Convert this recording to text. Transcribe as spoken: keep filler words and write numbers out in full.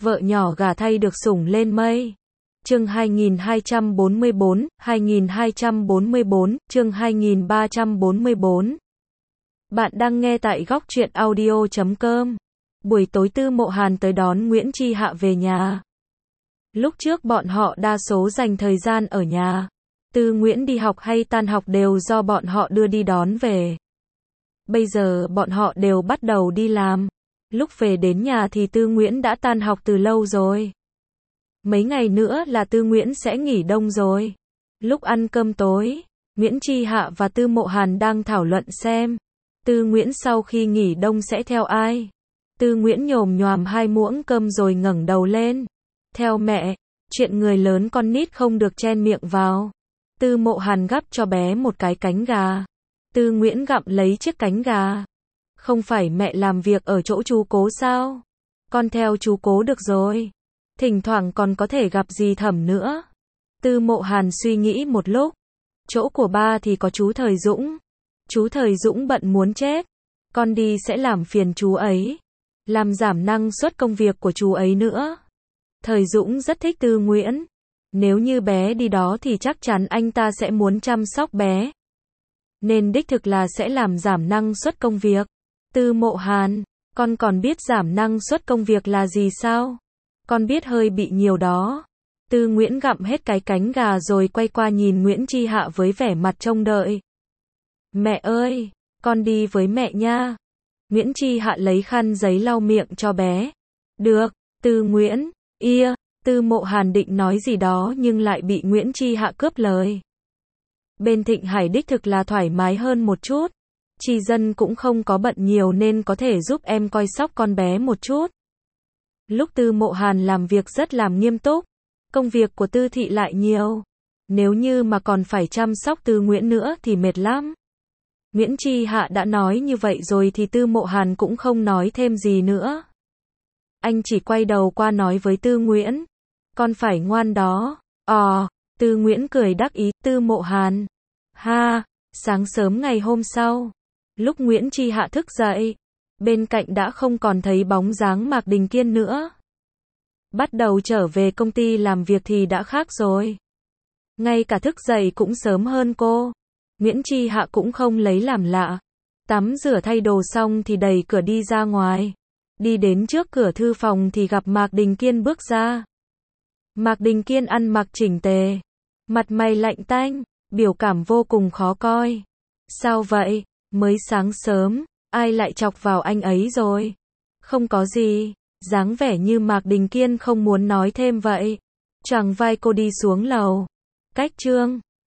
Vợ nhỏ gả thay được sủng lên mây. Chương hai nghìn hai trăm bốn mươi bốn, hai nghìn hai trăm bốn mươi bốn, chương hai nghìn ba trăm bốn mươi bốn. Bạn đang nghe tại góc truyện audio chấm com. Buổi tối Tư Mộ Hàn tới đón Nguyễn Chi Hạ về nhà. Lúc trước bọn họ đa số dành thời gian ở nhà. Tư Nguyễn đi học hay tan học đều do bọn họ đưa đi đón về. Bây giờ bọn họ đều bắt đầu đi làm. Lúc về đến nhà thì Tư Nguyễn đã tan học từ lâu rồi. Mấy ngày nữa là Tư Nguyễn sẽ nghỉ đông rồi. Lúc ăn cơm tối, Nguyễn Chi Hạ và Tư Mộ Hàn đang thảo luận xem Tư Nguyễn sau khi nghỉ đông sẽ theo ai. Tư Nguyễn nhồm nhoàm hai muỗng cơm rồi ngẩng đầu lên. Theo mẹ, chuyện người lớn con nít không được chen miệng vào. Tư Mộ Hàn gắp cho bé một cái cánh gà. Tư Nguyễn gặm lấy chiếc cánh gà. Không phải mẹ làm việc ở chỗ chú Cố sao? Con theo chú Cố được rồi. Thỉnh thoảng còn có thể gặp dì Thẩm nữa. Tư Mộ Hàn suy nghĩ một lúc. Chỗ của ba thì có chú Thời Dũng. Chú Thời Dũng bận muốn chết. Con đi sẽ làm phiền chú ấy. Làm giảm năng suất công việc của chú ấy nữa. Thời Dũng rất thích Tư Nguyễn. Nếu như bé đi đó thì chắc chắn anh ta sẽ muốn chăm sóc bé. Nên đích thực là sẽ làm giảm năng suất công việc. Tư Mộ Hàn, con còn biết giảm năng suất công việc là gì sao? Con biết hơi bị nhiều đó. Tư Nguyễn gặm hết cái cánh gà rồi quay qua nhìn Nguyễn Chi Hạ với vẻ mặt trông đợi. Mẹ ơi, con đi với mẹ nha. Nguyễn Chi Hạ lấy khăn giấy lau miệng cho bé. Được, Tư Nguyễn, ia, Tư Mộ Hàn định nói gì đó nhưng lại bị Nguyễn Chi Hạ cướp lời. Bên Thịnh Hải đích thực là thoải mái hơn một chút. Chi Dân cũng không có bận nhiều nên có thể giúp em coi sóc con bé một chút. Lúc Tư Mộ Hàn làm việc rất làm nghiêm túc. Công việc của Tư Thị lại nhiều. Nếu như mà còn phải chăm sóc Tư Nguyễn nữa thì mệt lắm. Nguyễn Chi Hạ đã nói như vậy rồi thì Tư Mộ Hàn cũng không nói thêm gì nữa. Anh chỉ quay đầu qua nói với Tư Nguyễn. Con phải ngoan đó. Ờ, Tư Nguyễn cười đắc ý. Tư Mộ Hàn. Ha, sáng sớm ngày hôm sau. Lúc Nguyễn Chi Hạ thức dậy, bên cạnh đã không còn thấy bóng dáng Mạc Đình Kiên nữa. Bắt đầu trở về công ty làm việc thì đã khác rồi. Ngay cả thức dậy cũng sớm hơn cô. Nguyễn Chi Hạ cũng không lấy làm lạ. Tắm rửa thay đồ xong thì đẩy cửa đi ra ngoài. Đi đến trước cửa thư phòng thì gặp Mạc Đình Kiên bước ra. Mạc Đình Kiên ăn mặc chỉnh tề. Mặt mày lạnh tanh, biểu cảm vô cùng khó coi. Sao vậy? Mới sáng sớm, ai lại chọc vào anh ấy rồi? Không có gì, dáng vẻ như Mạc Đình Kiên không muốn nói thêm vậy. Choàng vai cô đi xuống lầu. Cách Trương